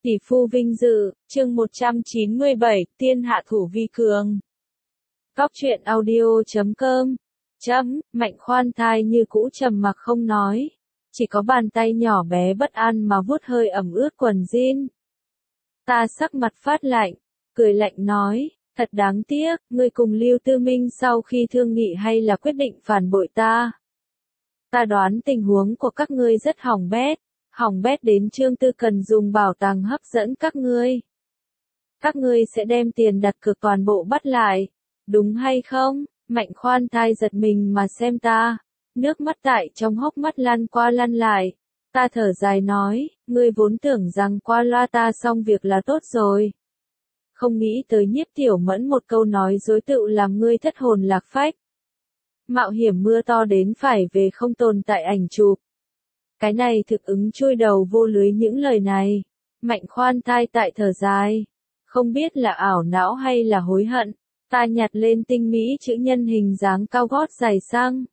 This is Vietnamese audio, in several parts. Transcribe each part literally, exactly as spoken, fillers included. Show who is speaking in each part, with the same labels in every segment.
Speaker 1: Tỷ phu vinh dự, chương một trăm chín mươi bảy, tiên hạ thủ vi cường. Góc truyện audio chấm com. Chấm, Mạnh khoan thai như cũ trầm mặc không nói. Chỉ có bàn tay nhỏ bé bất an mà vuốt hơi ẩm ướt quần jean. Ta sắc mặt phát lạnh, cười lạnh nói, thật đáng tiếc, ngươi cùng Lưu Tư Minh sau khi thương nghị hay là quyết định phản bội ta. Ta đoán tình huống của các ngươi rất hỏng bét. Hỏng bét đến Trương Tư cần dùng bảo tàng hấp dẫn các ngươi. Các ngươi sẽ đem tiền đặt cược toàn bộ bắt lại, đúng hay không? Mạnh khoan thai giật mình mà xem ta, nước mắt tại trong hốc mắt lăn qua lăn lại. Ta thở dài nói, ngươi vốn tưởng rằng qua loa ta xong việc là tốt rồi. Không nghĩ tới Nhiếp Tiểu Mẫn một câu nói dối tựu làm ngươi thất hồn lạc phách. Mạo hiểm mưa to đến phải về không tồn tại ảnh chụp. Cái này thực ứng chui đầu vô lưới những lời này. Mạnh khoan thai tại thở dài. Không biết là ảo não hay là hối hận. Ta nhặt lên tinh mỹ chữ nhân hình dáng cao gót dài sang.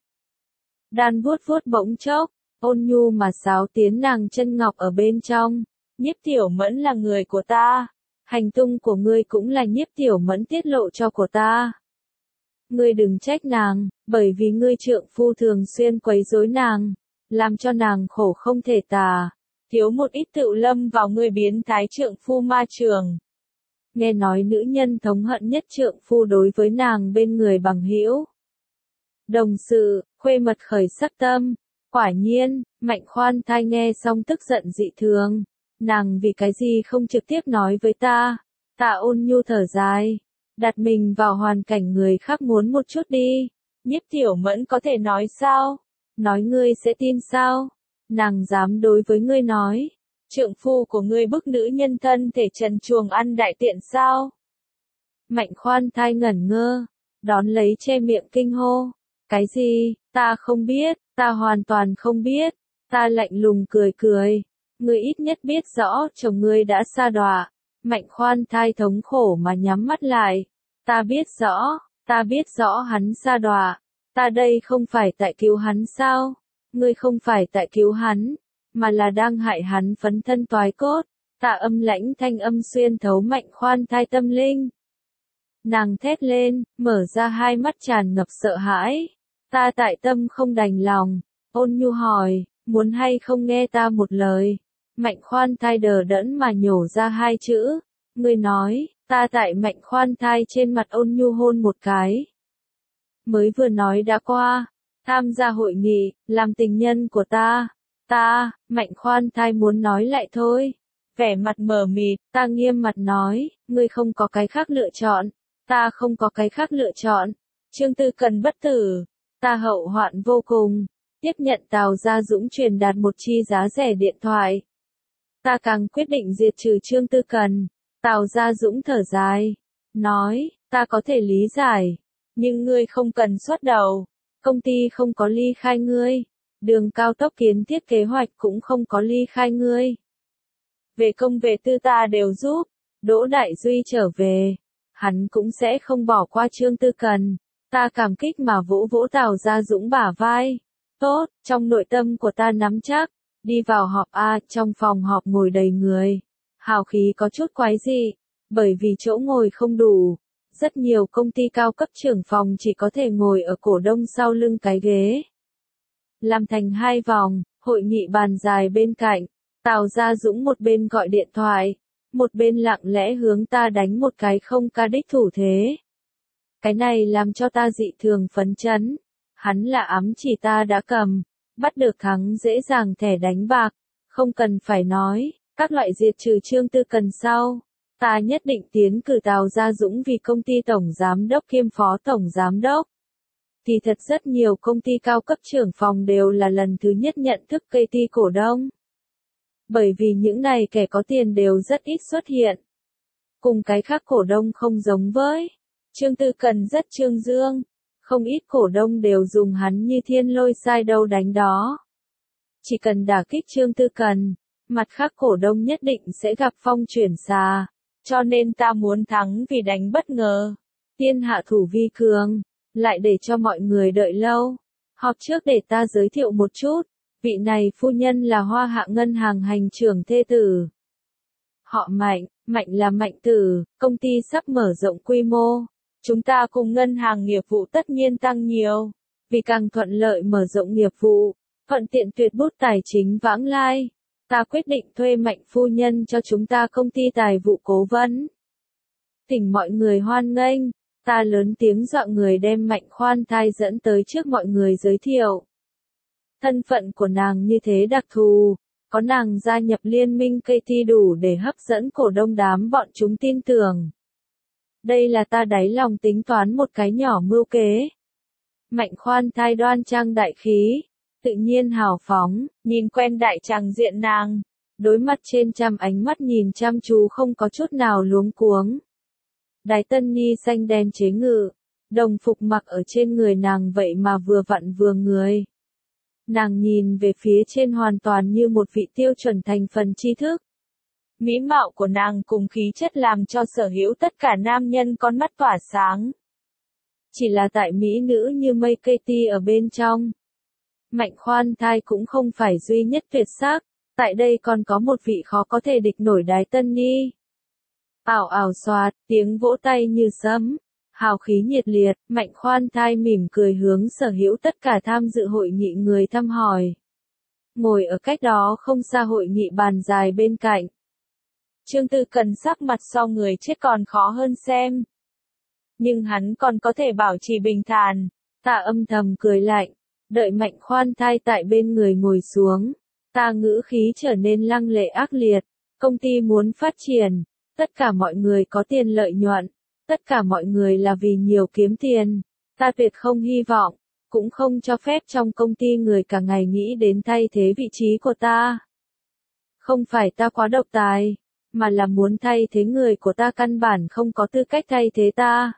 Speaker 1: Đan vuốt vuốt bỗng chốc, ôn nhu mà sáo tiến nàng chân ngọc ở bên trong. Nhiếp Tiểu Mẫn là người của ta. Hành tung của ngươi cũng là Nhiếp Tiểu Mẫn tiết lộ cho của ta. Ngươi đừng trách nàng, bởi vì ngươi trượng phu thường xuyên quấy rối nàng. Làm cho nàng khổ không thể tả, thiếu một ít tự lâm vào người biến thái trượng phu ma trường. Nghe nói nữ nhân thống hận nhất trượng phu đối với nàng bên người bằng hữu. Đồng sự, khuê mật khởi sắc tâm, quả nhiên, Mạnh khoan thai nghe xong tức giận dị thường. Nàng vì cái gì không trực tiếp nói với ta, ta ôn nhu thở dài, đặt mình vào hoàn cảnh người khác muốn một chút đi. Nhiếp Tiểu Mẫn có thể nói sao? Nói ngươi sẽ tin sao? Nàng dám đối với ngươi nói, trượng phu của ngươi bức nữ nhân thân thể trần truồng ăn đại tiện sao? Mạnh khoan thai ngẩn ngơ, đón lấy che miệng kinh hô. Cái gì? Ta không biết, ta hoàn toàn không biết. Ta lạnh lùng cười cười. Ngươi ít nhất biết rõ chồng ngươi đã sa đọa. Mạnh khoan thai thống khổ mà nhắm mắt lại. Ta biết rõ, ta biết rõ hắn sa đọa. Ta đây không phải tại cứu hắn sao? Ngươi không phải tại cứu hắn, mà là đang hại hắn phấn thân toái cốt. Ta âm lãnh thanh âm xuyên thấu Mạnh khoan thai tâm linh. Nàng thét lên, mở ra hai mắt tràn ngập sợ hãi. Ta tại tâm không đành lòng, ôn nhu hỏi, muốn hay không nghe ta một lời. Mạnh khoan thai đờ đẫn mà nhổ ra hai chữ. Ngươi nói, ta tại Mạnh khoan thai trên mặt ôn nhu hôn một cái. Mới vừa nói đã qua, tham gia hội nghị, làm tình nhân của ta, ta, Mạnh khoan thai muốn nói lại thôi. Vẻ mặt mờ mịt, ta nghiêm mặt nói, ngươi không có cái khác lựa chọn, ta không có cái khác lựa chọn. Trương Tư cần bất tử, ta hậu hoạn vô cùng, tiếp nhận Tào Gia Dũng truyền đạt một chi giá rẻ điện thoại. Ta càng quyết định diệt trừ Trương Tư cần. Tào Gia Dũng thở dài, nói, ta có thể lý giải. Nhưng ngươi không cần xuất đầu, công ty không có ly khai ngươi, đường cao tốc kiến thiết kế hoạch cũng không có ly khai ngươi. Về công về tư ta đều giúp, Đỗ Đại Duy trở về, hắn cũng sẽ không bỏ qua Trương Tư cần. Ta cảm kích mà vỗ vỗ Tào Gia Dũng bả vai. Tốt, trong nội tâm của ta nắm chắc, đi vào họp A, trong phòng họp ngồi đầy người. Hào khí có chút quái dị, bởi vì chỗ ngồi không đủ. Rất nhiều công ty cao cấp trưởng phòng chỉ có thể ngồi ở cổ đông sau lưng cái ghế. Làm thành hai vòng, hội nghị bàn dài bên cạnh, Tào Gia Dũng một bên gọi điện thoại, một bên lặng lẽ hướng ta đánh một cái không ca đích thủ thế. Cái này làm cho ta dị thường phấn chấn. Hắn là ám chỉ ta đã cầm, bắt được thắng dễ dàng thẻ đánh bạc, không cần phải nói, các loại diệt trừ Trương Tư cần sau. Ta nhất định tiến cử Tào Gia Dũng vì công ty tổng giám đốc kiêm phó tổng giám đốc. Thì thật rất nhiều công ty cao cấp trưởng phòng đều là lần thứ nhất nhận thức cây ti cổ đông. Bởi vì những này kẻ có tiền đều rất ít xuất hiện. Cùng cái khác cổ đông không giống với. Trương Tư cần rất trương dương. Không ít cổ đông đều dùng hắn như thiên lôi sai đâu đánh đó. Chỉ cần đả kích Trương Tư cần, mặt khác cổ đông nhất định sẽ gặp phong chuyển xà. Cho nên ta muốn thắng vì đánh bất ngờ. Tiên hạ thủ vi cường, lại để cho mọi người đợi lâu. Họp trước để ta giới thiệu một chút, vị này phu nhân là Hoa Hạ Ngân hàng hành trưởng thê tử. Họ Mạnh, Mạnh là Mạnh Tử, công ty sắp mở rộng quy mô. Chúng ta cùng ngân hàng nghiệp vụ tất nhiên tăng nhiều. Vì càng thuận lợi mở rộng nghiệp vụ, thuận tiện tuyệt bút tài chính vãng lai, ta quyết định thuê Mạnh phu nhân cho chúng ta công ty tài vụ cố vấn. Thỉnh mọi người hoan nghênh, ta lớn tiếng dọa người đem Mạnh Khoan Thai dẫn tới trước mọi người giới thiệu. Thân phận của nàng như thế đặc thù, có nàng gia nhập liên minh ca tê đủ để hấp dẫn cổ đông đám bọn chúng tin tưởng. Đây là ta đáy lòng tính toán một cái nhỏ mưu kế. Mạnh Khoan Thai đoan trang đại khí, tự nhiên hào phóng, nhìn quen đại tràng diện nàng, đối mặt trên trăm ánh mắt nhìn chăm chú không có chút nào luống cuống. Đái tân ni xanh đen chế ngự, đồng phục mặc ở trên người nàng vậy mà vừa vặn vừa người. Nàng nhìn về phía trên hoàn toàn như một vị tiêu chuẩn thành phần tri thức. Mỹ mạo của nàng cùng khí chất làm cho sở hữu tất cả nam nhân con mắt tỏa sáng. Chỉ là tại mỹ nữ như mây cây ti ở bên trong. Mạnh Khoan Thai cũng không phải duy nhất tuyệt sắc, tại đây còn có một vị khó có thể địch nổi Đái tân ni. Ảo ảo xoạt, tiếng vỗ tay như sấm, hào khí nhiệt liệt, Mạnh Khoan Thai mỉm cười hướng sở hữu tất cả tham dự hội nghị người thăm hỏi. Ngồi ở cách đó không xa hội nghị bàn dài bên cạnh. Trương Tư Cần sắc mặt so người chết còn khó hơn xem. Nhưng hắn còn có thể bảo trì bình thản, ta âm thầm cười lạnh, đợi Mạnh Khoan Thai tại bên người ngồi xuống. Ta ngữ khí trở nên lăng lệ ác liệt, công ty muốn phát triển, tất cả mọi người có tiền lợi nhuận, tất cả mọi người là vì nhiều kiếm tiền, ta tuyệt không hy vọng, cũng không cho phép trong công ty người cả ngày nghĩ đến thay thế vị trí của ta. Không phải ta quá độc tài, mà là muốn thay thế người của ta căn bản không có tư cách thay thế ta.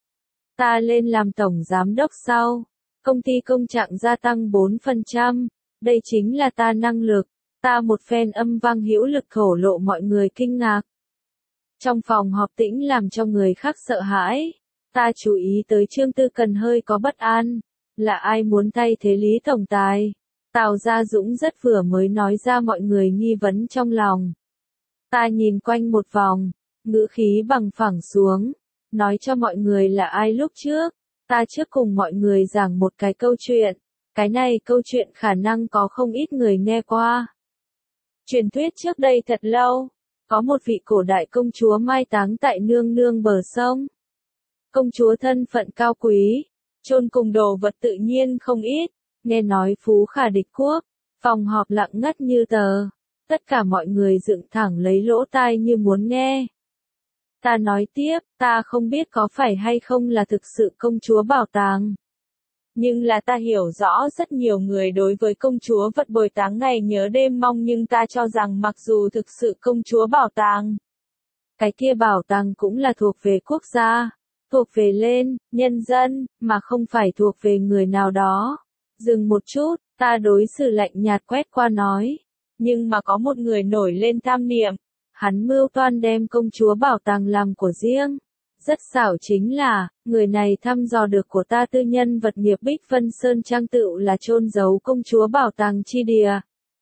Speaker 1: Ta lên làm tổng giám đốc sau, công ty công trạng gia tăng bốn phần trăm, đây chính là ta năng lực, ta một phen âm vang hữu lực thổ lộ mọi người kinh ngạc. Trong phòng họp tĩnh làm cho người khác sợ hãi, ta chú ý tới Trương Tư Cần hơi có bất an, là ai muốn thay thế Lý Tổng Tài? Tào Gia Dũng rất vừa mới nói ra mọi người nghi vấn trong lòng. Ta nhìn quanh một vòng, ngữ khí bằng phẳng xuống, nói cho mọi người là ai lúc trước, ta trước cùng mọi người giảng một cái câu chuyện, cái này câu chuyện khả năng có không ít người nghe qua. Truyền thuyết trước đây thật lâu, có một vị cổ đại công chúa mai táng tại nương nương bờ sông. Công chúa thân phận cao quý, chôn cùng đồ vật tự nhiên không ít, nghe nói phú khả địch quốc, phòng họp lặng ngắt như tờ, tất cả mọi người dựng thẳng lấy lỗ tai như muốn nghe. Ta nói tiếp, ta không biết có phải hay không là thực sự công chúa bảo tàng. Nhưng là ta hiểu rõ rất nhiều người đối với công chúa vật bồi táng ngày nhớ đêm mong, nhưng ta cho rằng mặc dù thực sự công chúa bảo tàng, cái kia bảo tàng cũng là thuộc về quốc gia, thuộc về lên, nhân dân, mà không phải thuộc về người nào đó. Dừng một chút, ta đối xử lạnh nhạt quét qua nói, nhưng mà có một người nổi lên tham niệm, hắn mưu toan đem công chúa bảo tàng làm của riêng. Rất xảo chính là, người này thăm dò được của ta tư nhân vật nghiệp Bích Vân Sơn Trang tựu là chôn giấu công chúa bảo tàng chi địa.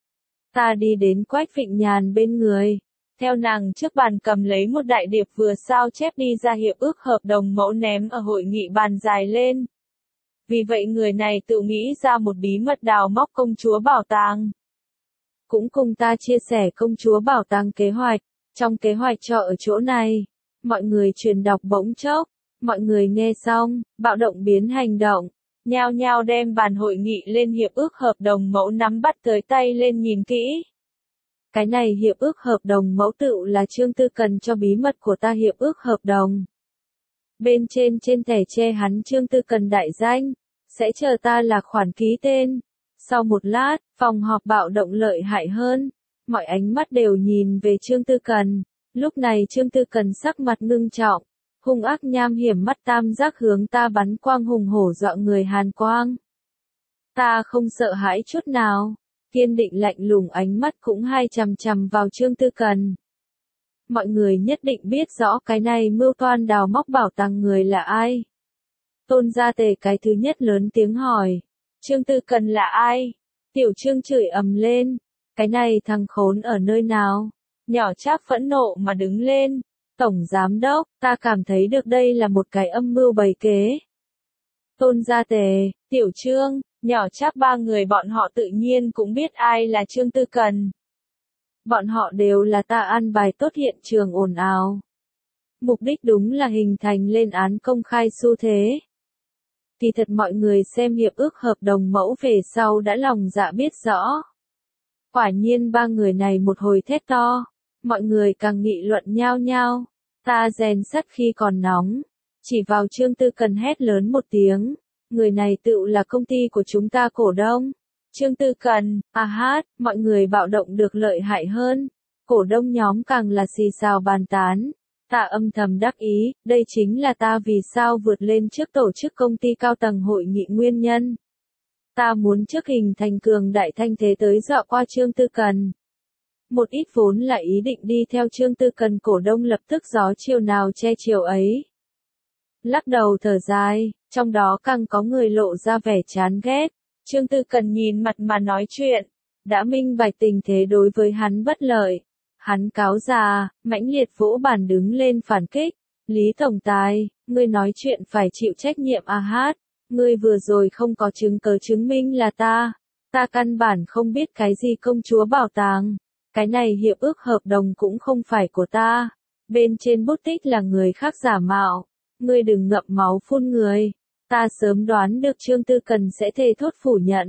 Speaker 1: Ta đi đến Quách Vịnh Nhàn bên người, theo nàng trước bàn cầm lấy một đại điệp vừa sao chép đi ra hiệp ước hợp đồng mẫu ném ở hội nghị bàn dài lên. Vì vậy người này tự nghĩ ra một bí mật đào móc công chúa bảo tàng. Cũng cùng ta chia sẻ công chúa bảo tàng kế hoạch, trong kế hoạch cho ở chỗ này. Mọi người truyền đọc bỗng chốc, mọi người nghe xong, bạo động biến hành động, nhao nhao đem bàn hội nghị lên hiệp ước hợp đồng mẫu nắm bắt tới tay lên nhìn kỹ. Cái này hiệp ước hợp đồng mẫu tựu là Trương Tư Cần cho bí mật của ta hiệp ước hợp đồng. Bên trên trên thẻ che hắn Trương Tư Cần đại danh, sẽ chờ ta là khoản ký tên. Sau một lát, phòng họp bạo động lợi hại hơn, mọi ánh mắt đều nhìn về Trương Tư Cần. Lúc này Trương Tư Cần sắc mặt ngưng trọng, hung ác nham hiểm mắt tam giác hướng ta bắn quang hùng hổ dọa người hàn quang. Ta không sợ hãi chút nào, kiên định lạnh lùng ánh mắt cũng hai chằm chằm vào Trương Tư Cần. Mọi người nhất định biết rõ cái này mưu toan đào móc bảo tàng người là ai. Tôn Gia Tề cái thứ nhất lớn tiếng hỏi, Trương Tư Cần là ai? Tiểu Trương chửi ầm lên, cái này thằng khốn ở nơi nào? Nhỏ Trác phẫn nộ mà đứng lên. Tổng giám đốc, ta cảm thấy được đây là một cái âm mưu bày kế. Tôn Gia Tề, Tiểu Trương, Nhỏ Trác ba người bọn họ tự nhiên cũng biết ai là Trương Tư Cần. Bọn họ đều là ta an bài tốt hiện trường ồn ào. Mục đích đúng là hình thành lên án công khai xu thế. Kỳ thật mọi người xem hiệp ước hợp đồng mẫu về sau đã lòng dạ biết rõ. Quả nhiên ba người này một hồi thét to, mọi người càng nghị luận nhao nhao. Ta rèn sắt khi còn nóng, chỉ vào Trương Tư Cần hét lớn một tiếng, người này tựu là công ty của chúng ta cổ đông. Trương Tư Cần, à hát, mọi người bạo động được lợi hại hơn, cổ đông nhóm càng là xì xào bàn tán. Ta âm thầm đắc ý, đây chính là ta vì sao vượt lên trước tổ chức công ty cao tầng hội nghị nguyên nhân. Ta muốn trước hình thành cường đại thanh thế tới dọa qua Trương Tư Cần. Một ít vốn là ý định đi theo Trương Tư Cần cổ đông lập tức gió chiều nào che chiều ấy. Lắc đầu thở dài, trong đó càng có người lộ ra vẻ chán ghét. Trương Tư Cần nhìn mặt mà nói chuyện, đã minh bạch tình thế đối với hắn bất lợi. Hắn cáo già, mãnh liệt vỗ bàn đứng lên phản kích. Lý Tổng Tài, ngươi nói chuyện phải chịu trách nhiệm à hát. Ngươi vừa rồi không có chứng cớ chứng minh là ta. Ta căn bản không biết cái gì công chúa bảo tàng. Cái này hiệp ước hợp đồng cũng không phải của ta. Bên trên bút tích là người khác giả mạo. Ngươi đừng ngậm máu phun người. Ta sớm đoán được Trương Tư Cần sẽ thề thốt phủ nhận.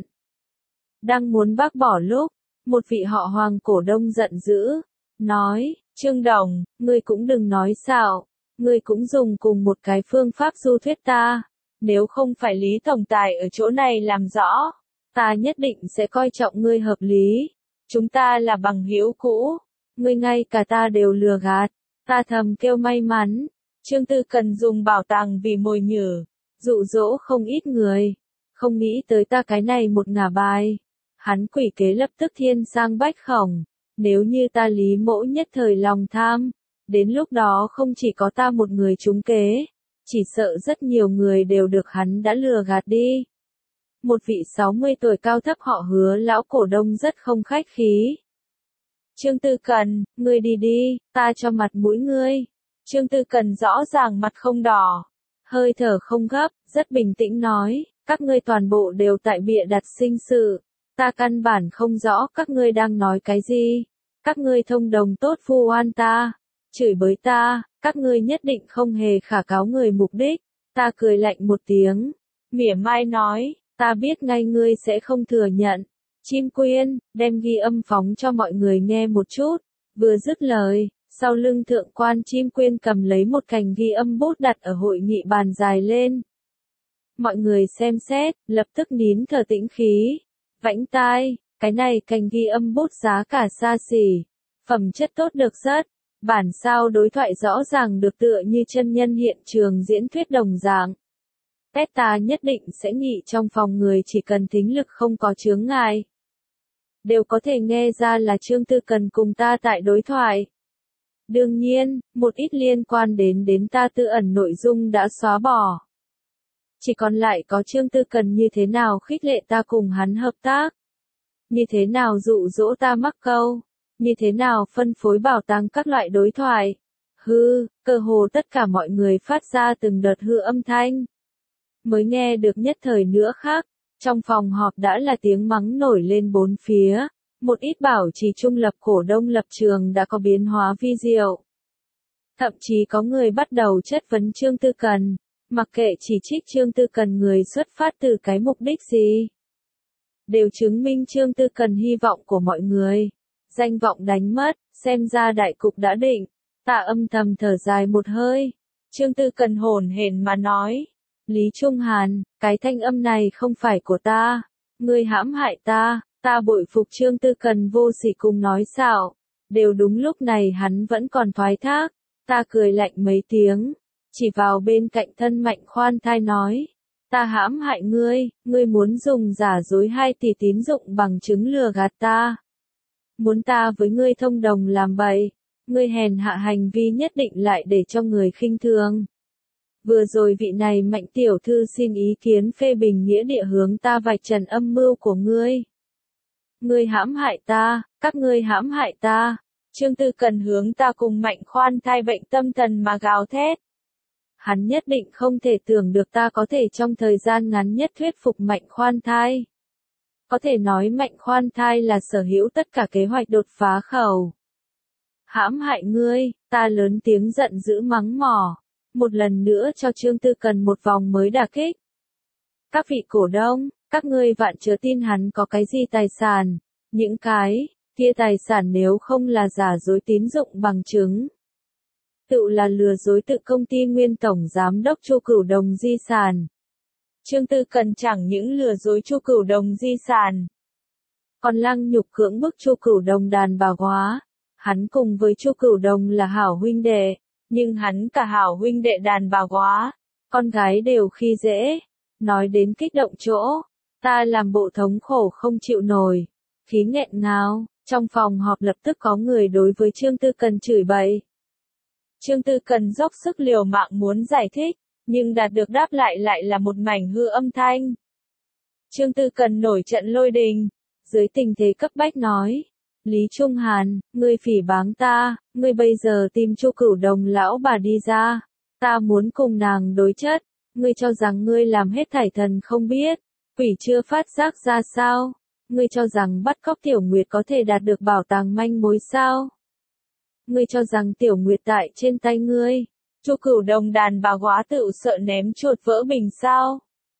Speaker 1: Đang muốn bác bỏ lúc, một vị họ Hoàng cổ đông giận dữ. Nói, Trương Đồng, ngươi cũng đừng nói xạo. Ngươi cũng dùng cùng một cái phương pháp du thuyết ta. Nếu không phải Lý Tổng Tài ở chỗ này làm rõ, ta nhất định sẽ coi trọng ngươi hợp lý. Chúng ta là bằng hữu cũ, ngươi ngay cả ta đều lừa gạt. Ta thầm kêu may mắn. Trương Tư Cần dùng bảo tàng vì mồi nhử, dụ dỗ không ít người. Không nghĩ tới ta cái này một ngả bài. Hắn quỷ kế lập tức thiên sang bách khổng. Nếu như ta Lý Mỗ nhất thời lòng tham, đến lúc đó không chỉ có ta một người trúng kế, chỉ sợ rất nhiều người đều được hắn đã lừa gạt đi. Một vị sáu mươi tuổi cao thấp họ Hứa lão cổ đông rất không khách khí. Trương Tư Cần, ngươi đi đi, ta cho mặt mũi ngươi. Trương Tư Cần rõ ràng mặt không đỏ, hơi thở không gấp, rất bình tĩnh nói, các ngươi toàn bộ đều tại bịa đặt sinh sự. Ta căn bản không rõ các ngươi đang nói cái gì. Các ngươi thông đồng tốt vu oan ta, chửi bới ta, các ngươi nhất định không hề khả cáo người mục đích. Ta cười lạnh một tiếng, mỉa mai nói, ta biết ngay ngươi sẽ không thừa nhận. Chim Quyên, đem ghi âm phóng cho mọi người nghe một chút. Vừa dứt lời, sau lưng thượng quan Chim Quyên cầm lấy một cành ghi âm bút đặt ở hội nghị bàn dài lên. Mọi người xem xét, lập tức nín thở tĩnh khí. Vãnh tai, cái này cành ghi âm bút giá cả xa xỉ, phẩm chất tốt được rất, bản sao đối thoại rõ ràng được tựa như chân nhân hiện trường diễn thuyết đồng dạng. Peta nhất định sẽ nghĩ trong phòng người chỉ cần thính lực không có chướng ngại, đều có thể nghe ra là Trương Tư Cần cùng ta tại đối thoại. Đương nhiên, một ít liên quan đến đến ta tư ẩn nội dung đã xóa bỏ. Chỉ còn lại có Trương Tư Cần như thế nào khích lệ ta cùng hắn hợp tác. Như thế nào dụ dỗ ta mắc câu. Như thế nào phân phối bảo tàng các loại đối thoại. Hư, cơ hồ tất cả mọi người phát ra từng đợt hư âm thanh. Mới nghe được nhất thời nữa khác. Trong phòng họp đã là tiếng mắng nổi lên bốn phía. Một ít bảo trì trung lập cổ đông lập trường đã có biến hóa vi diệu. Thậm chí có người bắt đầu chất vấn Trương Tư Cần. Mặc kệ chỉ trích Trương Tư Cần người xuất phát từ cái mục đích gì, đều chứng minh Trương Tư Cần hy vọng của mọi người. Danh vọng đánh mất, xem ra đại cục đã định. Ta âm thầm thở dài một hơi. Trương Tư Cần hổn hển mà nói. Lý Trung Hàn, cái thanh âm này không phải của ta. Ngươi hãm hại ta, ta bội phục Trương Tư Cần vô sỉ cùng nói xạo. Đều đúng lúc này hắn vẫn còn thoái thác. Ta cười lạnh mấy tiếng. Chỉ vào bên cạnh thân Mạnh khoan thai nói. Ta hãm hại ngươi, ngươi muốn dùng giả dối hai tỷ tín dụng bằng chứng lừa gạt ta. Muốn ta với ngươi thông đồng làm bậy, ngươi hèn hạ hành vi nhất định lại để cho người khinh thường. Vừa rồi vị này Mạnh tiểu thư xin ý kiến phê bình nghĩa địa hướng ta vạch trần âm mưu của ngươi. Ngươi hãm hại ta, các ngươi hãm hại ta. Trương Tư Cần hướng ta cùng Mạnh Khoan Thai bệnh tâm thần mà gào thét. Hắn nhất định không thể tưởng được ta có thể trong thời gian ngắn nhất thuyết phục Mạnh Khoan Thai. Có thể nói Mạnh Khoan Thai là sở hữu tất cả kế hoạch đột phá khẩu. Hãm hại ngươi, ta lớn tiếng giận dữ mắng mỏ. Một lần nữa cho Trương Tư Cần một vòng mới đả kích. Các vị cổ đông, các ngươi vạn chớ tin hắn có cái gì tài sản. Những cái kia tài sản nếu không là giả dối tín dụng bằng chứng. Tự là lừa dối tự công ty nguyên tổng giám đốc Chu Cửu Đồng di sản. Trương Tư Cần chẳng những lừa dối Chu Cửu Đồng di sản, còn lăng nhục cưỡng bức Chu Cửu Đồng đàn bà hóa. Hắn cùng với Chu Cửu Đồng là hảo huynh đệ, nhưng hắn cả hảo huynh đệ đàn bà hóa, con gái đều khi dễ. Nói đến kích động chỗ, ta làm bộ thống khổ không chịu nổi, khí nghẹn ngào. Trong phòng họp lập tức có người đối với Trương Tư Cần chửi bậy. Trương Tư Cần dốc sức liều mạng muốn giải thích, nhưng đạt được đáp lại lại là một mảnh hư âm thanh. Trương Tư Cần nổi trận lôi đình, dưới tình thế cấp bách nói. Lý Trung Hàn, ngươi phỉ báng ta, ngươi bây giờ tìm Chu Cửu Đồng lão bà đi ra. Ta muốn cùng nàng đối chất, ngươi cho rằng ngươi làm hết thảy thần không biết, quỷ chưa phát giác ra sao? Ngươi cho rằng bắt cóc Tiểu Nguyệt có thể đạt được bảo tàng manh mối sao? Ngươi cho rằng Tiểu Nguyệt tại trên tay ngươi, Chu Cửu Đồng đàn bà hóa tự sợ ném chuột vỡ bình sao?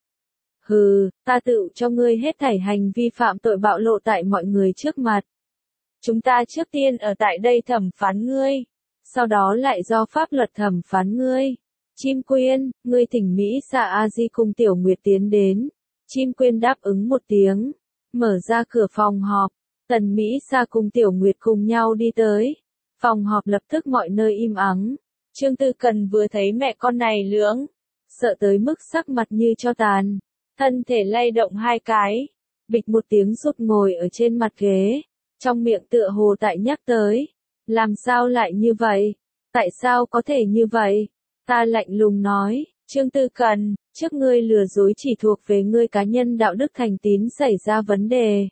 Speaker 1: Hừ, ta tự cho ngươi hết thảy hành vi phạm tội bạo lộ tại mọi người trước mặt. Chúng ta trước tiên ở tại đây thẩm phán ngươi, sau đó lại do pháp luật thẩm phán ngươi. Chim Quyên, ngươi thỉnh Mỹ Sa A Di cùng Tiểu Nguyệt tiến đến. Chim Quyên đáp ứng một tiếng, mở ra cửa phòng họp. Tần Mỹ Sa cùng Tiểu Nguyệt cùng nhau đi tới. Phòng họp lập tức mọi nơi im ắng. Trương Tư Cần vừa thấy mẹ con này lưỡng, sợ tới mức sắc mặt như cho tàn, thân thể lay động hai cái, bịch một tiếng rút ngồi ở trên mặt ghế, trong miệng tựa hồ tại nhắc tới, làm sao lại như vậy, tại sao có thể như vậy, ta lạnh lùng nói, Trương Tư Cần, trước ngươi lừa dối chỉ thuộc về ngươi cá nhân đạo đức thành tín xảy ra vấn đề.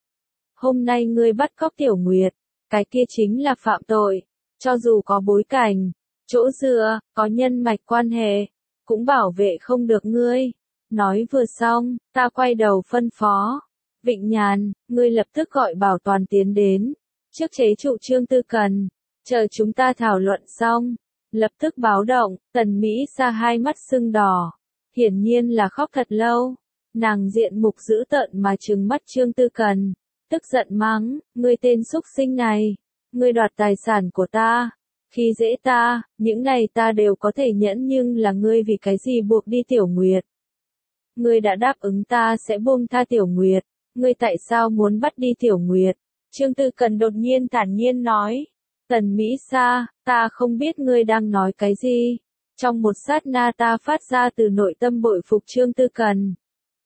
Speaker 1: Hôm nay ngươi bắt cóc Tiểu Nguyệt, cái kia chính là phạm tội, cho dù có bối cảnh, chỗ dựa, có nhân mạch quan hệ, cũng bảo vệ không được ngươi. Nói vừa xong, ta quay đầu phân phó. Vịnh Nhàn, ngươi lập tức gọi Bảo Toàn tiến đến. Trước chế trụ Trương Tư Cần. Chờ chúng ta thảo luận xong. Lập tức báo động, Tần Mỹ Sa hai mắt sưng đỏ. Hiển nhiên là khóc thật lâu. Nàng diện mục dữ tợn mà trừng mắt Trương Tư Cần. Tức giận mắng, ngươi tên súc sinh này. Ngươi đoạt tài sản của ta. Khi dễ ta, những này ta đều có thể nhẫn nhưng là ngươi vì cái gì buộc đi Tiểu Nguyệt. Ngươi đã đáp ứng ta sẽ buông tha Tiểu Nguyệt. Ngươi tại sao muốn bắt đi Tiểu Nguyệt? Trương Tư Cần đột nhiên thản nhiên nói. Tần Mỹ Sa, ta không biết ngươi đang nói cái gì. Trong một sát na ta phát ra từ nội tâm bội phục Trương Tư Cần.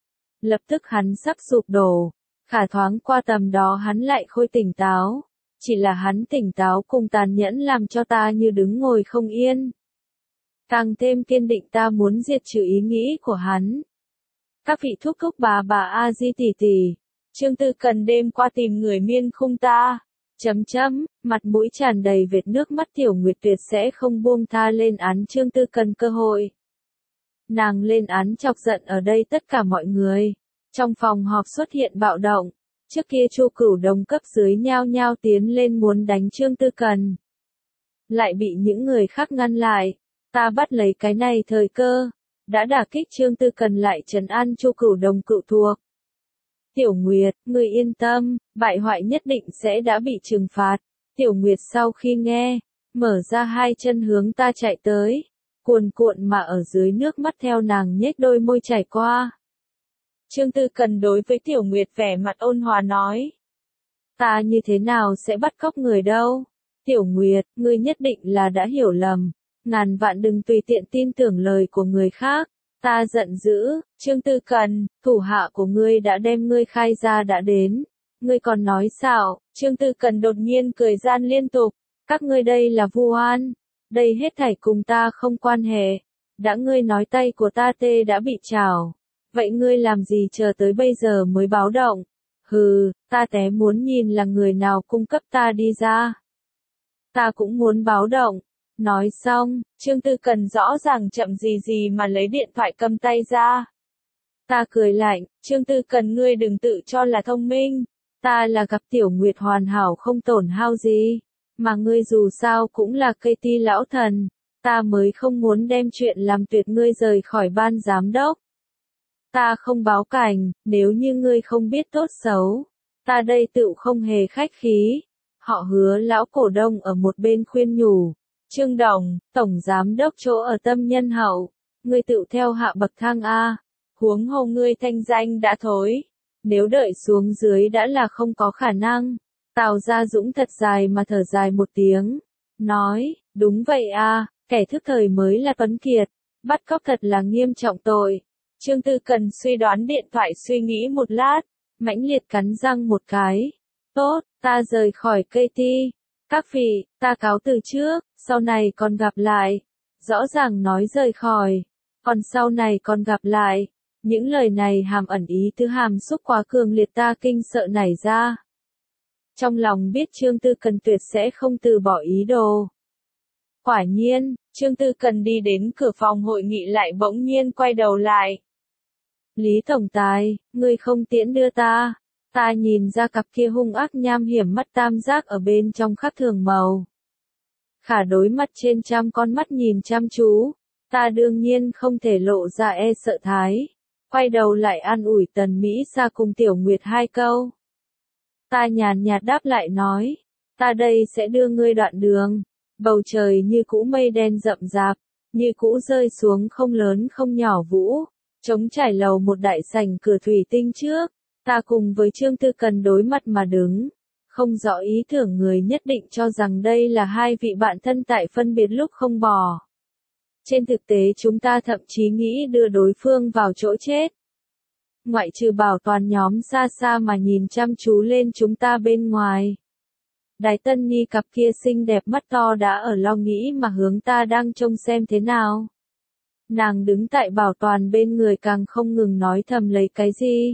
Speaker 1: Lập tức hắn sắc sụp đổ. Khả thoáng qua tầm đó hắn lại khôi tỉnh táo. Chỉ là hắn tỉnh táo cùng tàn nhẫn làm cho ta như đứng ngồi không yên. Càng thêm kiên định ta muốn diệt trừ ý nghĩ của hắn. Các vị thúc thúc bà bà A Di tỷ tỷ, Trương Tư Cần đêm qua tìm người miên khung ta, chấm chấm, mặt mũi tràn đầy vệt nước mắt Tiểu Nguyệt tuyệt sẽ không buông tha lên án Trương Tư Cần cơ hội. Nàng lên án chọc giận ở đây tất cả mọi người. Trong phòng họp xuất hiện bạo động, trước kia Chu Cửu Đồng cấp dưới nhao nhao tiến lên muốn đánh Trương Tư Cần. Lại bị những người khác ngăn lại, ta bắt lấy cái này thời cơ. Đã đả kích Trương Tư Cần lại trấn an Chu Cửu Đồng cựu thuộc. Tiểu Nguyệt, ngươi yên tâm, bại hoại nhất định sẽ đã bị trừng phạt. Tiểu Nguyệt sau khi nghe, mở ra hai chân hướng ta chạy tới, cuồn cuộn mà ở dưới nước mắt theo nàng nhếch đôi môi chảy qua. Trương Tư Cần đối với Tiểu Nguyệt vẻ mặt ôn hòa nói. Ta như thế nào sẽ bắt cóc người đâu? Tiểu Nguyệt, ngươi nhất định là đã hiểu lầm. Ngàn vạn đừng tùy tiện tin tưởng lời của người khác. Ta giận dữ, Trương Tư Cần, thủ hạ của ngươi đã đem ngươi khai ra đã đến. Ngươi còn nói sao? Trương Tư Cần đột nhiên cười gian liên tục. Các ngươi đây là vu oan. Đây hết thảy cùng ta không quan hệ. Đã ngươi nói tay của ta tê đã bị trào. Vậy ngươi làm gì chờ tới bây giờ mới báo động? Hừ, ta té muốn nhìn là người nào cung cấp ta đi ra. Ta cũng muốn báo động. Nói xong, Trương Tư Cần rõ ràng chậm gì gì mà lấy điện thoại cầm tay ra. Ta cười lạnh, Trương Tư Cần ngươi đừng tự cho là thông minh. Ta là gặp Tiểu Nguyệt hoàn hảo không tổn hao gì. Mà ngươi dù sao cũng là cây ti lão thần. Ta mới không muốn đem chuyện làm tuyệt ngươi rời khỏi ban giám đốc. Ta không báo cảnh, nếu như ngươi không biết tốt xấu. Ta đây tự không hề khách khí. Họ Hứa lão cổ đông ở một bên khuyên nhủ. Trương Đồng, tổng giám đốc chỗ ở tâm nhân hậu. Ngươi tự theo hạ bậc thang A. Huống hồ ngươi thanh danh đã thối. Nếu đợi xuống dưới đã là không có khả năng. Tào Gia Dũng thật dài mà thở dài một tiếng. Nói, đúng vậy a, kẻ thức thời mới là tuấn kiệt. Bắt cóc thật là nghiêm trọng tội. Trương Tư Cần suy đoán điện thoại suy nghĩ một lát. Mãnh liệt cắn răng một cái. Tốt, ta rời khỏi cây ti. Các vị, ta cáo từ trước, sau này còn gặp lại. Rõ ràng nói rời khỏi. Còn sau này còn gặp lại. Những lời này hàm ẩn ý tứ hàm xúc quá cường liệt ta kinh sợ nảy ra. Trong lòng biết Trương Tư Cần tuyệt sẽ không từ bỏ ý đồ. Quả nhiên, Trương Tư Cần đi đến cửa phòng hội nghị lại bỗng nhiên quay đầu lại. Lý Tổng Tài, ngươi không tiễn đưa ta. Ta nhìn ra cặp kia hung ác nham hiểm mắt tam giác ở bên trong khác thường màu. Khả đối mắt trên trăm con mắt nhìn chăm chú. Ta đương nhiên không thể lộ ra e sợ thái. Quay đầu lại an ủi Tần Mỹ Sa cùng Tiểu Nguyệt hai câu. Ta nhàn nhạt đáp lại nói, ta đây sẽ đưa ngươi đoạn đường. Bầu trời như cũ mây đen rậm rạp, như cũ rơi xuống không lớn không nhỏ vũ. Trống trải lầu một đại sảnh cửa thủy tinh trước, ta cùng với Trương Tư Cần đối mặt mà đứng. Không rõ ý tưởng người nhất định cho rằng đây là hai vị bạn thân tại phân biệt lúc không bỏ. Trên thực tế chúng ta thậm chí nghĩ đưa đối phương vào chỗ chết. Ngoại trừ Bảo Toàn nhóm xa xa mà nhìn chăm chú lên chúng ta bên ngoài. Đái Tân Ni cặp kia xinh đẹp mắt to đã ở lo nghĩ mà hướng ta đang trông xem thế nào. Nàng đứng tại Bảo Toàn bên người càng không ngừng nói thầm lấy cái gì.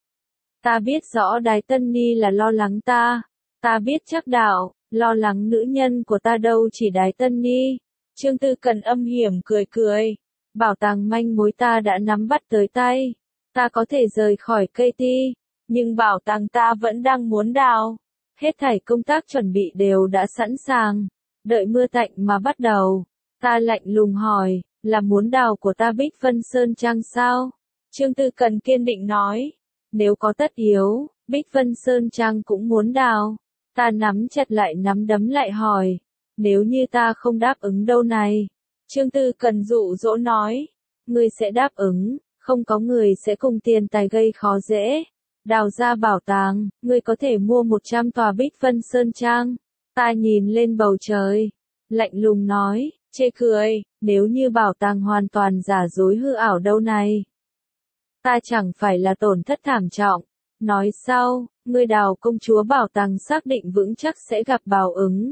Speaker 1: Ta biết rõ Đái Tân Ni là lo lắng ta. Ta biết chắc đạo, lo lắng nữ nhân của ta đâu chỉ Đái Tân Ni. Trương Tư Cần âm hiểm cười cười. Bảo tàng manh mối ta đã nắm bắt tới tay. Ta có thể rời khỏi cây ti, nhưng bảo tàng ta vẫn đang muốn đào. Hết thảy công tác chuẩn bị đều đã sẵn sàng. Đợi mưa tạnh mà bắt đầu. Ta lạnh lùng hỏi, là muốn đào của ta Bích Vân Sơn Trang sao? Trương Tư Cần kiên định nói. Nếu có tất yếu, Bích Vân Sơn Trang cũng muốn đào. Ta nắm chặt lại nắm đấm lại hỏi. Nếu như ta không đáp ứng đâu này. Trương Tư Cần dụ dỗ nói. Ngươi sẽ đáp ứng. Không có người sẽ cùng tiền tài gây khó dễ. Đào ra bảo tàng, ngươi có thể mua một trăm tòa Bích Vân Sơn Trang. Ta nhìn lên bầu trời. Lạnh lùng nói, chê cười, nếu như bảo tàng hoàn toàn giả dối hư ảo đâu này. Ta chẳng phải là tổn thất thảm trọng. Nói sau, ngươi đào công chúa bảo tàng xác định vững chắc sẽ gặp báo ứng.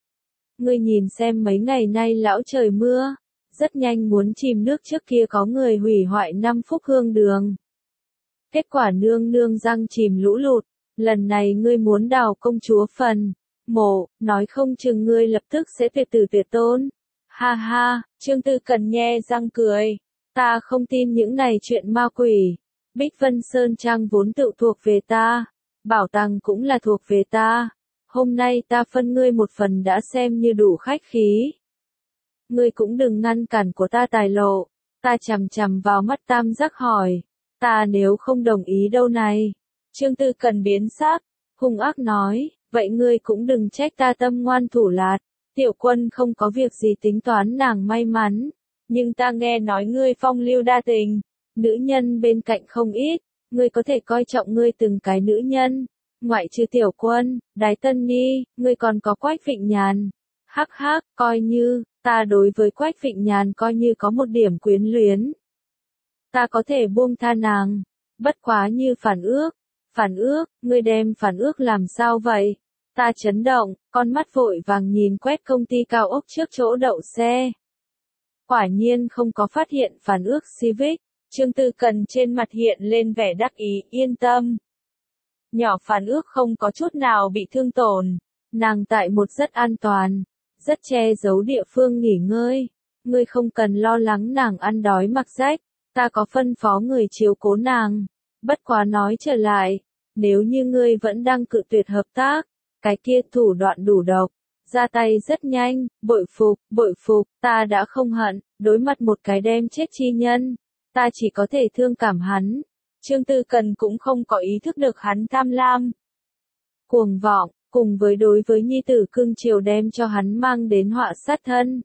Speaker 1: Ngươi nhìn xem mấy ngày nay lão trời mưa. Rất nhanh muốn chìm nước trước kia có người hủy hoại năm phúc hương đường. Kết quả nương nương răng chìm lũ lụt, lần này ngươi muốn đào công chúa phần. Mộ, nói không chừng ngươi lập tức sẽ tuyệt tử tuyệt tôn. Ha ha, Trương Tư Cần nhe răng cười. Ta không tin những này chuyện ma quỷ. Bích Vân Sơn Trang vốn tự thuộc về ta. Bảo tàng cũng là thuộc về ta. Hôm nay ta phân ngươi một phần đã xem như đủ khách khí. Ngươi cũng đừng ngăn cản của ta tài lộ. Ta chằm chằm vào mắt tam giác hỏi. Ta nếu không đồng ý đâu này. Trương Tư Cần biến sắc. Hung ác nói. Vậy ngươi cũng đừng trách ta tâm ngoan thủ lạt. Tiểu Quân không có việc gì tính toán nàng may mắn. Nhưng ta nghe nói ngươi phong lưu đa tình. Nữ nhân bên cạnh không ít. Ngươi có thể coi trọng ngươi từng cái nữ nhân. Ngoại trừ Tiểu Quân, Đái Tân Ni, ngươi còn có Quách Vịnh Nhàn. Hắc hắc, coi như, ta đối với Quách Vịnh Nhàn coi như có một điểm quyến luyến. Ta có thể buông tha nàng. Bất quá như phản ước. Phản ước, ngươi đem phản ước làm sao vậy? Ta chấn động, con mắt vội vàng nhìn quét công ty cao ốc trước chỗ đậu xe. Quả nhiên không có phát hiện phản ước Civic. Trương Tư Cần trên mặt hiện lên vẻ đắc ý, yên tâm. Nhỏ phản ước không có chút nào bị thương tổn. Nàng tại một rất an toàn. rất che giấu địa phương nghỉ ngơi. Ngươi không cần lo lắng nàng ăn đói mặc rách, ta có phân phó người chiếu cố nàng. Bất quá nói trở lại, nếu như ngươi vẫn đang cự tuyệt hợp tác, cái kia thủ đoạn đủ độc, ra tay rất nhanh, bội phục, bội phục, ta đã không hận, đối mặt một cái đem chết chi nhân, ta chỉ có thể thương cảm hắn. Trương Tư Cần cũng không có ý thức được hắn tham lam, cuồng vọng, cùng với đối với nhi tử cưng chiều đem cho hắn mang đến họa sát thân.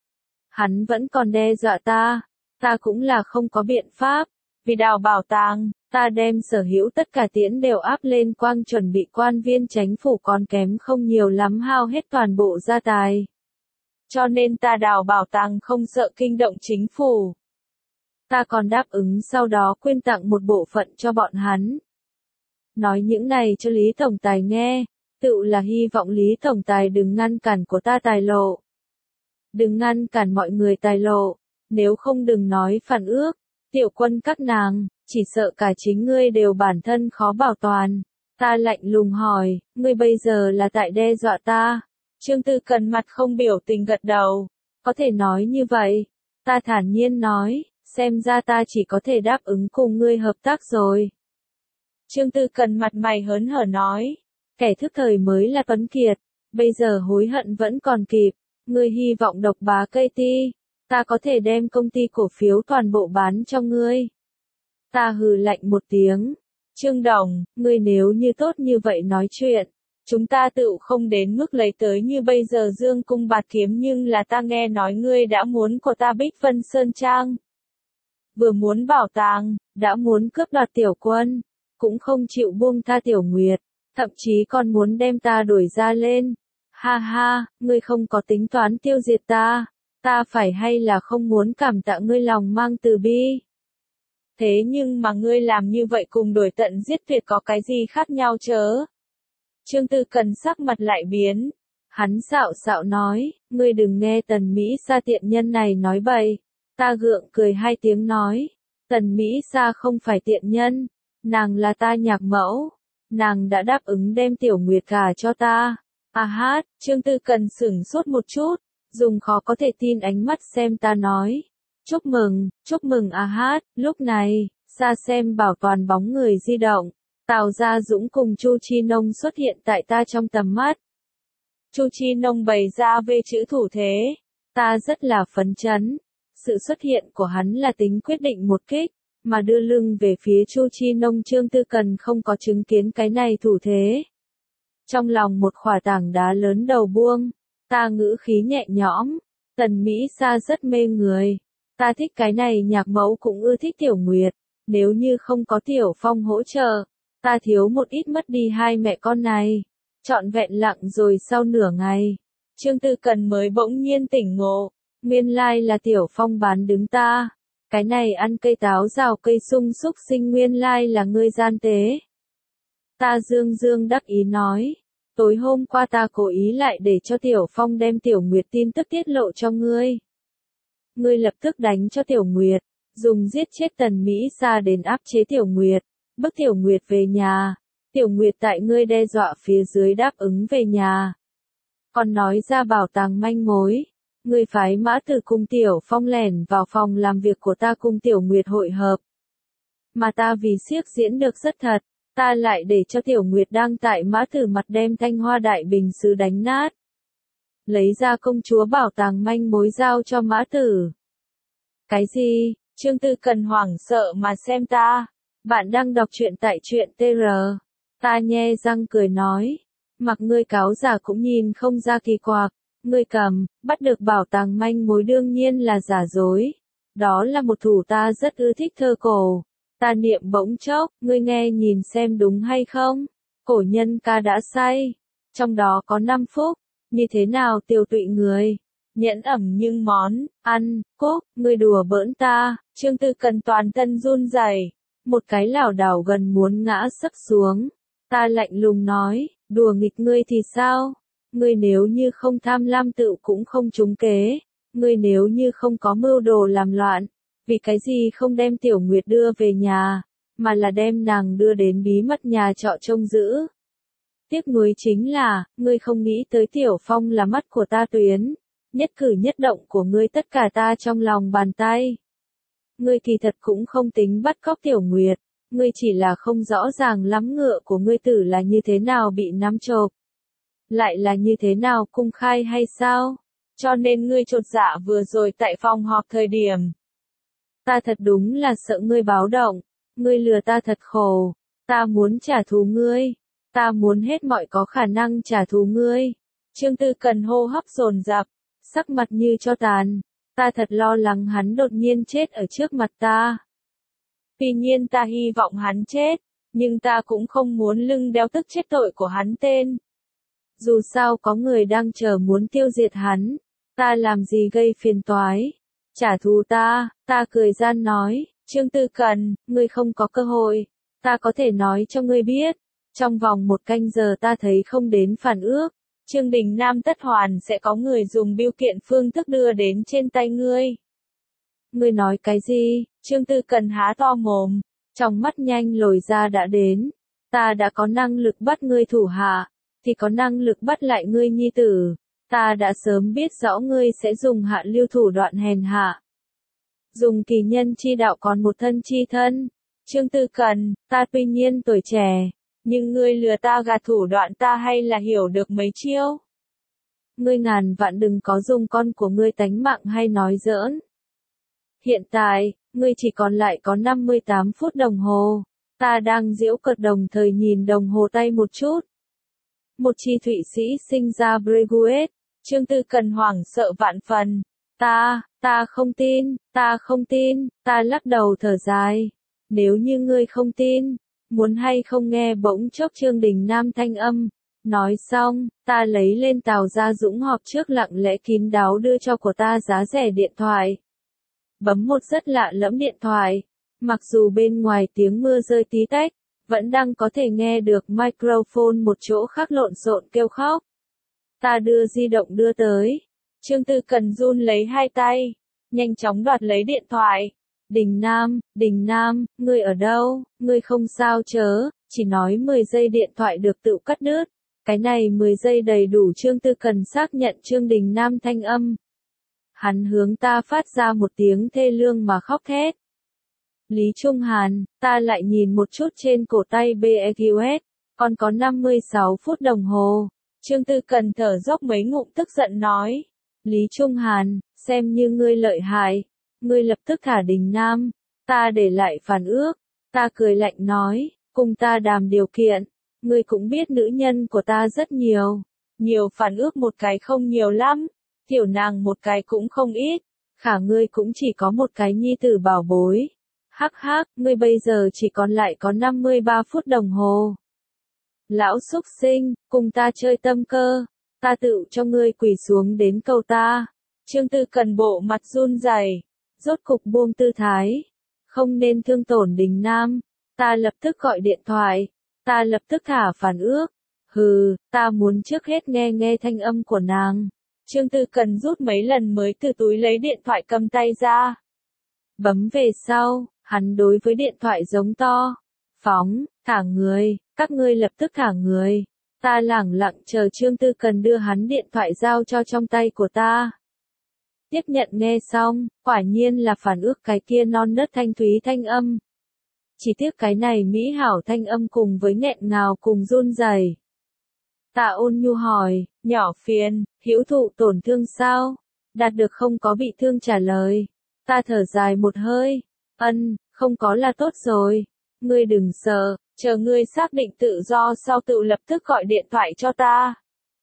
Speaker 1: Hắn vẫn còn đe dọa ta, ta cũng là không có biện pháp, vì đào bảo tàng, ta đem sở hữu tất cả tiễn đều áp lên quang chuẩn bị quan viên chánh phủ còn kém không nhiều lắm hao hết toàn bộ gia tài. Cho nên ta đào bảo tàng không sợ kinh động chính phủ. Ta còn đáp ứng sau đó quyên tặng một bộ phận cho bọn hắn. Nói những này cho Lý Tổng Tài nghe, tự là hy vọng Lý Tổng Tài đừng ngăn cản của ta tài lộ. Đừng ngăn cản mọi người tài lộ, nếu không đừng nói phản ước, tiểu quân các nàng, chỉ sợ cả chính ngươi đều bản thân khó bảo toàn. Ta lạnh lùng hỏi, ngươi bây giờ là tại đe dọa ta. Trương Tư Cần mặt không biểu tình gật đầu, có thể nói như vậy. Ta thản nhiên nói, xem ra ta chỉ có thể đáp ứng cùng ngươi hợp tác rồi. Trương Tư Cần mặt mày hớn hở nói, kẻ thức thời mới là tuấn kiệt, bây giờ hối hận vẫn còn kịp. Ngươi hy vọng độc bá cây ti, ta có thể đem công ty cổ phiếu toàn bộ bán cho ngươi. Ta hừ lạnh một tiếng, Trương Đồng, ngươi nếu như tốt như vậy nói chuyện, chúng ta tự không đến mức lấy tới như bây giờ dương cung bạt kiếm, nhưng là ta nghe nói ngươi đã muốn của ta Bích Vân Sơn Trang. Vừa muốn bảo tàng, đã muốn cướp đoạt tiểu quân, cũng không chịu buông tha tiểu nguyệt, thậm chí còn muốn đem ta đuổi ra lên. Ha ha, ngươi không có tính toán tiêu diệt ta, ta phải hay là không muốn cảm tạ ngươi lòng mang từ bi. Thế nhưng mà ngươi làm như vậy cùng đổi tận giết tuyệt có cái gì khác nhau chớ? Trương Tư Cần sắc mặt lại biến, hắn xạo xạo nói, ngươi đừng nghe Tần Mỹ Sa tiện nhân này nói bậy. Ta gượng cười hai tiếng nói, Tần Mỹ Sa không phải tiện nhân, nàng là ta nhạc mẫu, nàng đã đáp ứng đem tiểu nguyệt gả cho ta. À hát, Trương Tư Cần sửng sốt một chút, dùng khó có thể tin ánh mắt xem ta nói. Chúc mừng, chúc mừng à hát, lúc này, xa xem bảo toàn bóng người di động. Tào Gia Dũng cùng Chu Chi Nông xuất hiện tại ta trong tầm mắt. Chu Chi Nông bày ra về chữ thủ thế, ta rất là phấn chấn. Sự xuất hiện của hắn là tính quyết định một kích, mà đưa lưng về phía Chu Chi Nông Trương Tư Cần không có chứng kiến cái này thủ thế. Trong lòng một khỏa tảng đá lớn đầu buông, ta ngữ khí nhẹ nhõm, Tần Mỹ Sa rất mê người. Ta thích cái này nhạc mẫu cũng ưa thích Tiểu Nguyệt, nếu như không có Tiểu Phong hỗ trợ, ta thiếu một ít mất đi hai mẹ con này. Trọn vẹn lặng rồi sau nửa ngày, Trương Tư Cần mới bỗng nhiên tỉnh ngộ, nguyên lai là Tiểu Phong bán đứng ta. Cái này ăn cây táo rào cây sung xúc sinh nguyên lai là ngươi gian tế. Ta dương dương đắc ý nói, tối hôm qua ta cố ý lại để cho Tiểu Phong đem Tiểu Nguyệt tin tức tiết lộ cho ngươi. Ngươi lập tức đánh cho Tiểu Nguyệt, dùng giết chết Tần Mỹ Sa đến áp chế Tiểu Nguyệt, bức Tiểu Nguyệt về nhà. Tiểu Nguyệt tại ngươi đe dọa phía dưới đáp ứng về nhà. Còn nói ra bảo tàng manh mối. Ngươi phái Mã Tử cùng Tiểu Phong lẻn vào phòng làm việc của ta cùng Tiểu Nguyệt hội hợp. Mà ta vì siếc diễn được rất thật, ta lại để cho Tiểu Nguyệt đang tại Mã Tử mặt đem Thanh Hoa Đại Bình Sứ đánh nát. Lấy ra công chúa bảo tàng manh mối giao cho Mã Tử. Cái gì? Trương Tư Cần hoảng sợ mà xem ta. Bạn đang đọc truyện tại truyện tê rờ. Ta nhe răng cười nói. Mặc ngươi cáo giả cũng nhìn không ra kỳ quặc. Ngươi cầm, bắt được bảo tàng manh mối đương nhiên là giả dối. Đó là một thủ ta rất ưa thích thơ cổ. Ta niệm bỗng chốc, ngươi nghe nhìn xem đúng hay không? Cổ nhân ca đã say. Trong đó có năm phúc. Như thế nào tiêu tụy người? Nhẫn ẩm nhưng món, ăn, cúc, ngươi đùa bỡn ta. Trương Tư Cần toàn thân run rẩy, một cái lảo đảo gần muốn ngã sấp xuống. Ta lạnh lùng nói, đùa nghịch ngươi thì sao? Ngươi nếu như không tham lam tự cũng không trúng kế. Ngươi nếu như không có mưu đồ làm loạn, vì cái gì không đem Tiểu Nguyệt đưa về nhà, mà là đem nàng đưa đến bí mật nhà trọ trông giữ. Tiếc nuối chính là, ngươi không nghĩ tới Tiểu Phong là mắt của ta tuyến. Nhất cử nhất động của ngươi tất cả ta trong lòng bàn tay. Ngươi kỳ thật cũng không tính bắt cóc Tiểu Nguyệt. Ngươi chỉ là không rõ ràng lắm ngựa của ngươi tử là như thế nào bị nắm chộp. Lại là như thế nào cung khai hay sao? Cho nên ngươi chột dạ vừa rồi tại phòng họp thời điểm. Ta thật đúng là sợ ngươi báo động. Ngươi lừa ta thật khổ. Ta muốn trả thù ngươi. Ta muốn hết mọi có khả năng trả thù ngươi. Trương Tư Cần hô hấp dồn dập, sắc mặt như cho tàn. Ta thật lo lắng hắn đột nhiên chết ở trước mặt ta. Tuy nhiên ta hy vọng hắn chết, nhưng ta cũng không muốn lưng đeo tức chết tội của hắn tên. Dù sao có người đang chờ muốn tiêu diệt hắn, ta làm gì gây phiền toái. Trả thù ta, ta cười gian nói, Trương Tư Cần, ngươi không có cơ hội, ta có thể nói cho ngươi biết. Trong vòng một canh giờ ta thấy không đến phản ước, Trương Đình Nam tất hoàn sẽ có người dùng bưu kiện phương thức đưa đến trên tay ngươi. Ngươi nói cái gì? Trương Tư Cần há to mồm, trong mắt nhanh lồi ra đã đến. Ta đã có năng lực bắt ngươi thủ hạ, thì có năng lực bắt lại ngươi nhi tử. Ta đã sớm biết rõ ngươi sẽ dùng hạ lưu thủ đoạn hèn hạ. Dùng kỳ nhân chi đạo còn một thân chi thân. Trương Tư Cần, ta tuy nhiên tuổi trẻ, nhưng ngươi lừa ta gạt thủ đoạn ta hay là hiểu được mấy chiêu. Ngươi ngàn vạn đừng có dùng con của ngươi tánh mạng hay nói giỡn. Hiện tại, ngươi chỉ còn lại có năm mươi tám phút đồng hồ. Ta đang giễu cợt đồng thời nhìn đồng hồ tay một chút. Một chi Thụy Sĩ sinh ra Breguet, Trương Tư Cần hoảng sợ vạn phần. Ta, ta không tin, ta không tin, ta lắc đầu thở dài. Nếu như ngươi không tin, muốn hay không nghe bỗng chốc Trương Đình Nam thanh âm. Nói xong, ta lấy lên Tào Gia Dũng họp trước lặng lẽ kín đáo đưa cho của ta giá rẻ điện thoại. Bấm một rất lạ lẫm điện thoại. Mặc dù bên ngoài tiếng mưa rơi tí tách, vẫn đang có thể nghe được microphone một chỗ khác lộn xộn kêu khóc. Ta đưa di động đưa tới. Trương Tư Cần run lấy hai tay, nhanh chóng đoạt lấy điện thoại. Đình Nam, Đình Nam, ngươi ở đâu? Ngươi không sao chớ? Chỉ nói mười giây điện thoại được tự cắt đứt. Cái này mười giây đầy đủ Trương Tư Cần xác nhận Trương Đình Nam thanh âm. Hắn hướng ta phát ra một tiếng thê lương mà khóc thét. Lý Trung Hàn, ta lại nhìn một chút trên cổ tay bê e quy ét, còn có năm mươi sáu phút đồng hồ. Trương Tư Cần thở dốc mấy ngụm tức giận nói. Lý Trung Hàn, xem như ngươi lợi hại. Ngươi lập tức thả Đình Nam. Ta để lại phản ước. Ta cười lạnh nói, cùng ta đàm điều kiện. Ngươi cũng biết nữ nhân của ta rất nhiều. Nhiều phản ước một cái không nhiều lắm. Tiểu nàng một cái cũng không ít. Khả ngươi cũng chỉ có một cái nhi tử bảo bối. Hắc hắc, ngươi bây giờ chỉ còn lại có năm mươi ba phút đồng hồ. Lão xúc sinh, cùng ta chơi tâm cơ. Ta tự cho ngươi quỳ xuống đến cầu ta. Trương Tư Cần bộ mặt run rẩy, rốt cục buông tư thái. Không nên thương tổn Đình Nam. Ta lập tức gọi điện thoại. Ta lập tức thả phản ước. Hừ, ta muốn trước hết nghe nghe thanh âm của nàng. Trương Tư Cần rút mấy lần mới từ túi lấy điện thoại cầm tay ra. Bấm về sau, hắn đối với điện thoại giống to. Phóng, thả người, các ngươi lập tức thả người. Ta lẳng lặng chờ Trương Tư Cần đưa hắn điện thoại giao cho trong tay của ta. Tiếp nhận nghe xong, quả nhiên là phản ước cái kia non nớt thanh thúy thanh âm. Chỉ tiếc cái này mỹ hảo thanh âm cùng với nghẹn ngào cùng run rẩy. Tạ Ôn Nhu hỏi, nhỏ phiền, hữu thụ tổn thương sao? Đạt được không có bị thương trả lời. Ta thở dài một hơi. Ân, không có là tốt rồi. Ngươi đừng sợ, chờ ngươi xác định tự do sau tự lập tức gọi điện thoại cho ta.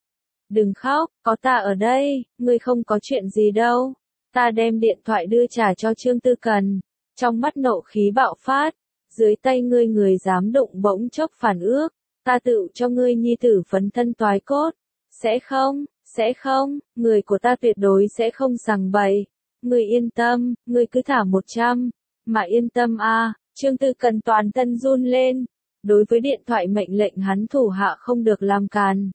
Speaker 1: Đừng khóc, có ta ở đây, ngươi không có chuyện gì đâu. Ta đem điện thoại đưa trả cho Trương Tư Cần. Trong mắt nộ khí bạo phát. Dưới tay ngươi người dám đụng bỗng chốc phản ước. Ta tự cho ngươi nhi tử phấn thân toái cốt. Sẽ không, sẽ không, người của ta tuyệt đối sẽ không sằng bậy. Ngươi yên tâm, ngươi cứ thả một trăm. Mà yên tâm a. À, Trương Tư Cần toàn thân run lên. Đối với điện thoại mệnh lệnh hắn thủ hạ không được làm càn.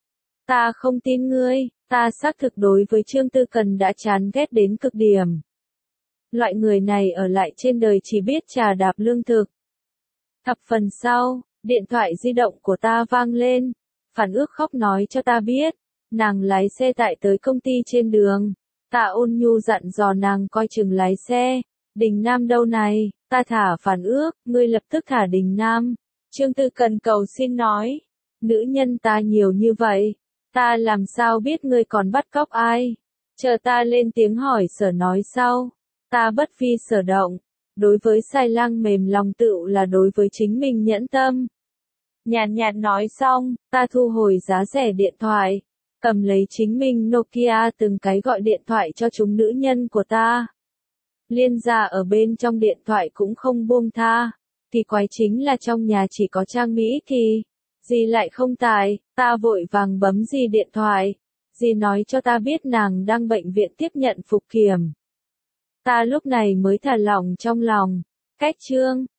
Speaker 1: Ta không tin ngươi, ta xác thực đối với Trương Tư Cần đã chán ghét đến cực điểm. Loại người này ở lại trên đời chỉ biết trà đạp lương thực. Thập phần sau, điện thoại di động của ta vang lên. Phản ước khóc nói cho ta biết, nàng lái xe tại tới công ty trên đường. Tạ Ôn Nhu dặn dò nàng coi chừng lái xe. Đình Nam đâu này, ta thả Phản ước, ngươi lập tức thả Đình Nam. Trương Tư Cần cầu xin nói, nữ nhân ta nhiều như vậy, ta làm sao biết ngươi còn bắt cóc ai? Chờ ta lên tiếng hỏi sở nói sau, ta bất vi sở động. Đối với Sai Lăng mềm lòng tựu là đối với chính mình nhẫn tâm. Nhàn nhạt nói xong, ta thu hồi giá rẻ điện thoại, cầm lấy chính mình Nokia từng cái gọi điện thoại cho chúng nữ nhân của ta. Liên gia ở bên trong điện thoại cũng không buông tha. Kỳ quái chính là trong nhà chỉ có Trang Mỹ Kỳ. Dì lại không tài, ta vội vàng bấm dì điện thoại. Dì nói cho ta biết nàng đang bệnh viện tiếp nhận phục kiểm. Ta lúc này mới thả lỏng trong lòng. Cách chương